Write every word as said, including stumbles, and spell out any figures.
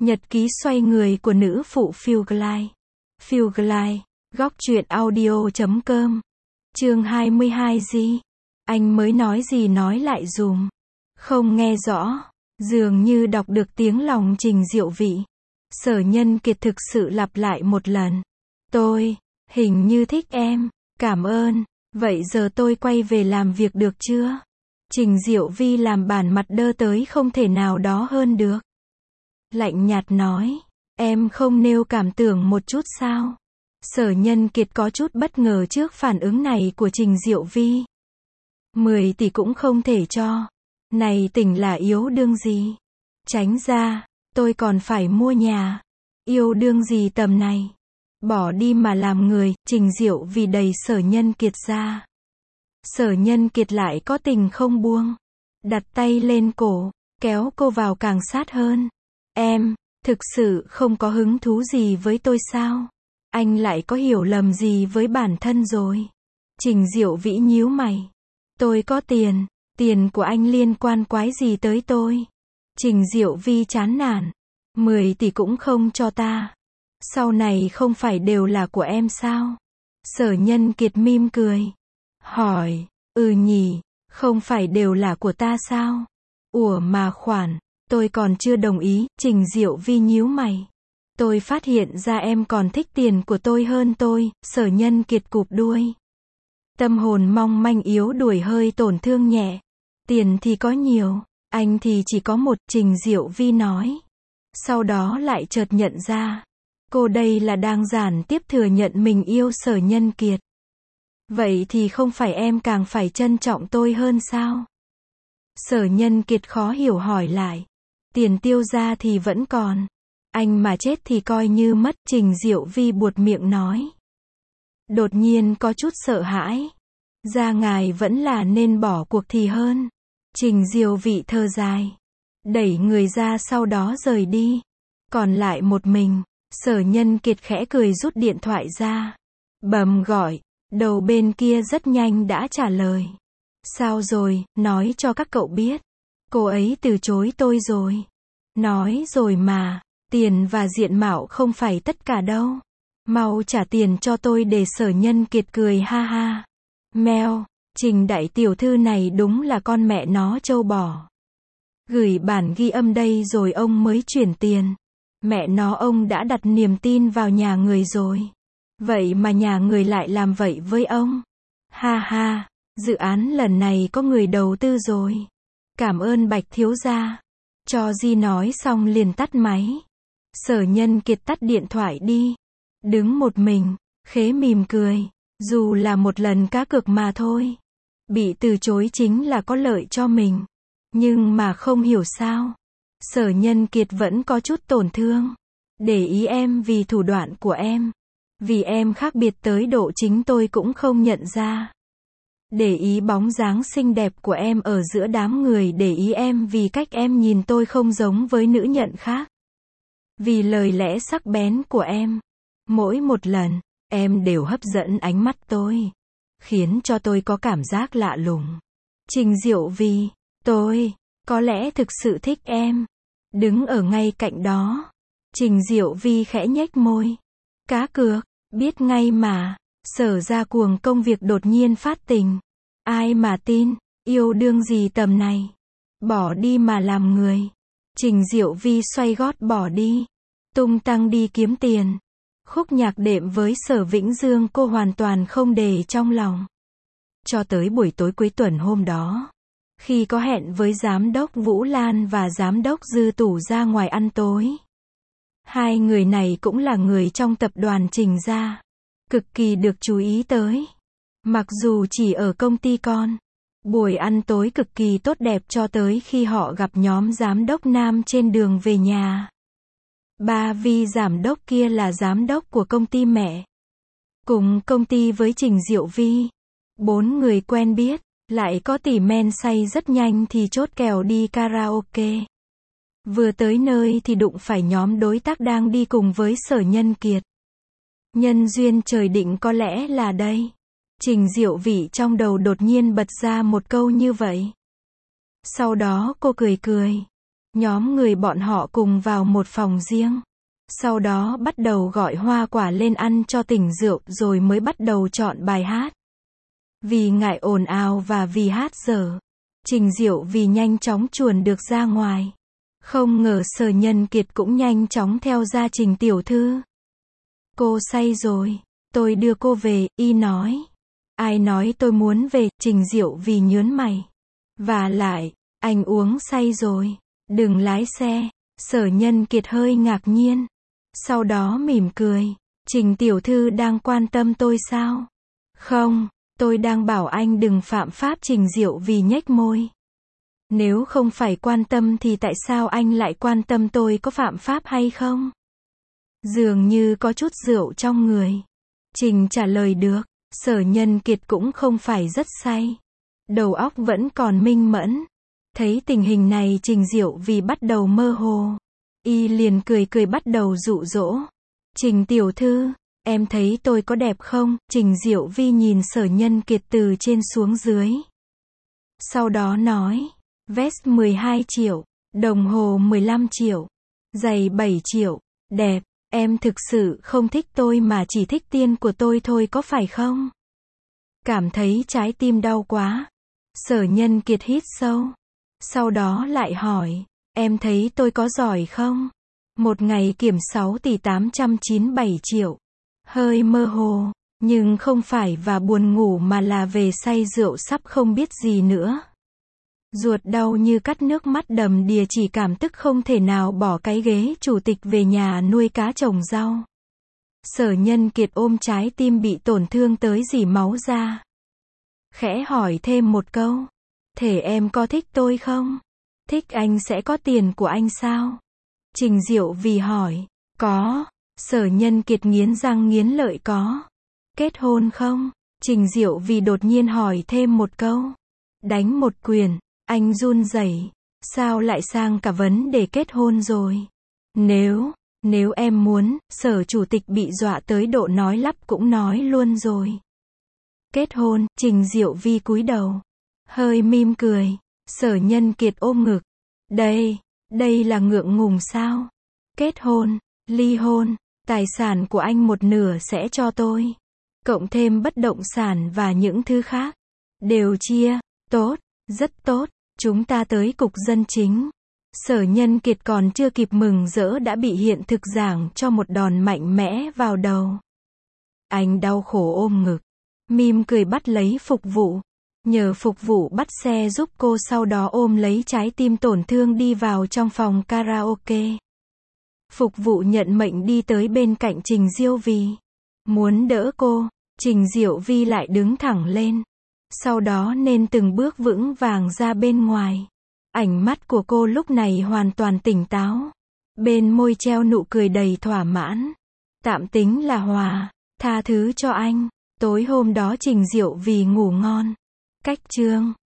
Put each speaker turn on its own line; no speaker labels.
Nhật ký xoay người của nữ phụ Phiêu Glide. Phiêu Glide, góc truyện audio chấm com. Chương hai mươi hai gì? Anh mới nói gì nói lại dùm. Không nghe rõ. Dường như đọc được tiếng lòng Trình Diệu Vị. Sở Nhân Kiệt thực sự lặp lại một lần. Tôi, hình như thích em. Cảm ơn. Vậy giờ tôi quay về làm việc được chưa? Trình Diệu Vi làm bản mặt đơ tới không thể nào đó hơn được. Lạnh nhạt nói, em không nêu cảm tưởng một chút sao? Sở Nhân Kiệt có chút bất ngờ trước phản ứng này của Trình Diệu Vi. Mười tỷ cũng không thể cho. Này tỉnh là yếu đương gì? Tránh ra, tôi còn phải mua nhà. Yêu đương gì tầm này? Bỏ đi mà làm người. Trình Diệu Vi đẩy Sở Nhân Kiệt ra. Sở Nhân Kiệt lại có tình không buông. Đặt tay lên cổ, kéo cô vào càng sát hơn. Em, thực sự không có hứng thú gì với tôi sao? Anh lại có hiểu lầm gì với bản thân rồi? Trình Diệu Vĩ nhíu mày. Tôi có tiền, tiền của anh liên quan quái gì tới tôi? Trình Diệu Vi chán nản. Mười tỷ cũng không cho ta. Sau này không phải đều là của em sao? Sở Nhân Kiệt mỉm cười. Hỏi, ừ nhỉ, không phải đều là của ta sao? Ủa mà khoản, tôi còn chưa đồng ý. Trình Diệu Vi nhíu mày. Tôi phát hiện ra em còn thích tiền của tôi hơn tôi. Sở Nhân Kiệt cụp đuôi. Tâm hồn mong manh yếu đuổi hơi tổn thương nhẹ. Tiền thì có nhiều, anh thì chỉ có một. Trình Diệu Vi nói. Sau đó lại chợt nhận ra, cô đây là đang giản tiếp thừa nhận mình yêu Sở Nhân Kiệt. Vậy thì không phải em càng phải trân trọng tôi hơn sao? Sở Nhân Kiệt khó hiểu hỏi lại. Tiền tiêu ra thì vẫn còn. Anh mà chết thì coi như mất. Trình Diệu Vi buột miệng nói. Đột nhiên có chút sợ hãi. Ra ngài vẫn là nên bỏ cuộc thì hơn. Trình Diệu Vi thở dài. Đẩy người ra sau đó rời đi. Còn lại một mình. Sở Nhân Kiệt khẽ cười rút điện thoại ra. Bấm gọi. Đầu bên kia rất nhanh đã trả lời. Sao rồi, nói cho các cậu biết. Cô ấy từ chối tôi rồi. Nói rồi mà, tiền và diện mạo không phải tất cả đâu. Mau trả tiền cho tôi để Sở Nhân Kiệt cười ha ha. Mèo, Trình đại tiểu thư này đúng là con mẹ nó trâu bò. Gửi bản ghi âm đây rồi ông mới chuyển tiền. Mẹ nó ông đã đặt niềm tin vào nhà người rồi. Vậy mà nhà người lại làm vậy với ông. Ha ha, dự án lần này có người đầu tư rồi. Cảm ơn Bạch thiếu gia. Cho Di nói xong liền tắt máy. Sở Nhân Kiệt tắt điện thoại đi. Đứng một mình, khế mỉm cười. Dù là một lần cá cược mà thôi. Bị từ chối chính là có lợi cho mình. Nhưng mà không hiểu sao. Sở Nhân Kiệt vẫn có chút tổn thương. Để ý em vì thủ đoạn của em. Vì em khác biệt tới độ chính tôi cũng không nhận ra. Để ý bóng dáng xinh đẹp của em ở giữa đám người. Để ý em vì cách em nhìn tôi không giống với nữ nhận khác. Vì lời lẽ sắc bén của em. Mỗi một lần, em đều hấp dẫn ánh mắt tôi. Khiến cho tôi có cảm giác lạ lùng. Trình Diệu Vi, tôi, có lẽ thực sự thích em. Đứng ở ngay cạnh đó. Trình Diệu Vi khẽ nhếch môi. Cá cược, biết ngay mà. Sở ra cuồng công việc đột nhiên phát tình. Ai mà tin, yêu đương gì tầm này. Bỏ đi mà làm người. Trình Diệu Vi xoay gót bỏ đi. Tung tăng đi kiếm tiền. Khúc nhạc đệm với Sở Vĩnh Dương cô hoàn toàn không để trong lòng. Cho tới buổi tối cuối tuần hôm đó. Khi có hẹn với Giám đốc Vũ Lan và Giám đốc Dư Tủ ra ngoài ăn tối. Hai người này cũng là người trong tập đoàn Trình gia. Cực kỳ được chú ý tới. Mặc dù chỉ ở công ty con. Buổi ăn tối cực kỳ tốt đẹp cho tới khi họ gặp nhóm giám đốc nam trên đường về nhà. Ba Vi giám đốc kia là giám đốc của công ty mẹ. Cùng công ty với Trình Diệu Vi. Bốn người quen biết. Lại có tỉ men say rất nhanh thì chốt kèo đi karaoke. Vừa tới nơi thì đụng phải nhóm đối tác đang đi cùng với Sở Nhân Kiệt. Nhân duyên trời định có lẽ là đây. Trình Diệu Vĩ trong đầu đột nhiên bật ra một câu như vậy. Sau đó cô cười cười. Nhóm người bọn họ cùng vào một phòng riêng. Sau đó bắt đầu gọi hoa quả lên ăn cho tỉnh rượu rồi mới bắt đầu chọn bài hát. Vì ngại ồn ào và vì hát dở, Trình Diệu Vì nhanh chóng chuồn được ra ngoài. Không ngờ Sở Nhân Kiệt cũng nhanh chóng theo ra Trình tiểu thư. Cô say rồi, tôi đưa cô về, y nói. Ai nói tôi muốn về, Trình Diệu Vì nhớn mày. Và lại, anh uống say rồi, đừng lái xe. Sở Nhân Kiệt hơi ngạc nhiên. Sau đó mỉm cười. Trình tiểu thư đang quan tâm tôi sao? Không, tôi đang bảo anh đừng phạm pháp. Trình Diệu Vì nhếch môi. Nếu không phải quan tâm thì tại sao anh lại quan tâm tôi có phạm pháp hay không? Dường như có chút rượu trong người. Trình trả lời được. Sở Nhân Kiệt cũng không phải rất say. Đầu óc vẫn còn minh mẫn. Thấy tình hình này Trình Diệu Vì bắt đầu mơ hồ. Y liền cười cười bắt đầu dụ dỗ. Trình tiểu thư, em thấy tôi có đẹp không? Trình Diệu Vi nhìn Sở Nhân Kiệt từ trên xuống dưới. Sau đó nói, vest mười hai triệu, đồng hồ mười lăm triệu, giày bảy triệu, đẹp, em thực sự không thích tôi mà chỉ thích tiên của tôi thôi có phải không? Cảm thấy trái tim đau quá. Sở Nhân Kiệt hít sâu. Sau đó lại hỏi, em thấy tôi có giỏi không? Một ngày kiểm sáu tỷ tám trăm chín mươi bảy triệu. Hơi mơ hồ, nhưng không phải và buồn ngủ mà là về say rượu sắp không biết gì nữa. Ruột đau như cắt nước mắt đầm đìa chỉ cảm tức không thể nào bỏ cái ghế chủ tịch về nhà nuôi cá trồng rau. Sở Nhân Kiệt ôm trái tim bị tổn thương tới rỉ máu ra. Khẽ hỏi thêm một câu. Thể em có thích tôi không? Thích anh sẽ có tiền của anh sao? Trình Diệu Vì hỏi. Có. Sở Nhân Kiệt nghiến răng nghiến lợi có. Kết hôn không? Trình Diệu Vì đột nhiên hỏi thêm một câu. Đánh một quyền. Anh run rẩy. Sao lại sang cả vấn đề kết hôn rồi? Nếu, nếu em muốn, Sở chủ tịch bị dọa tới độ nói lắp cũng nói luôn rồi. Kết hôn, Trình Diệu Vi cúi đầu. Hơi mỉm cười. Sở Nhân Kiệt ôm ngực. Đây, đây là ngượng ngùng sao? Kết hôn, ly hôn, tài sản của anh một nửa sẽ cho tôi. Cộng thêm bất động sản và những thứ khác. Đều chia, tốt, rất tốt, chúng ta tới cục dân chính. Sở Nhân Kiệt còn chưa kịp mừng rỡ đã bị hiện thực giảng cho một đòn mạnh mẽ vào đầu. Anh đau khổ ôm ngực. Mỉm cười bắt lấy phục vụ. Nhờ phục vụ bắt xe giúp cô sau đó ôm lấy trái tim tổn thương đi vào trong phòng karaoke. Phục vụ nhận mệnh đi tới bên cạnh Trình Diệu Vi. Muốn đỡ cô, Trình Diệu Vi lại đứng thẳng lên. Sau đó nên từng bước vững vàng ra bên ngoài. Ánh mắt của cô lúc này hoàn toàn tỉnh táo. Bên môi treo nụ cười đầy thỏa mãn. Tạm tính là hòa, tha thứ cho anh. Tối hôm đó Trình Diệu Vi ngủ ngon. Cách chương